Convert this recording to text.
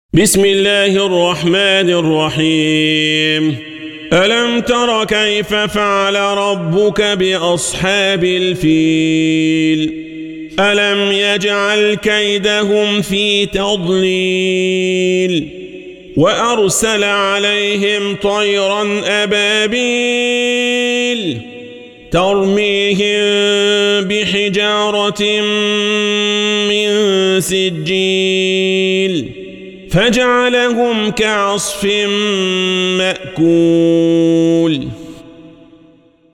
بسم الله الرحمن الرحيم. ألم تر كيف فعل ربك بأصحاب الفيل؟ ألم يجعل كيدهم في تضليل وأرسل عليهم طيرا أبابيل ترميهم بحجارة من سجيل فجعلهم كعصف مأكول.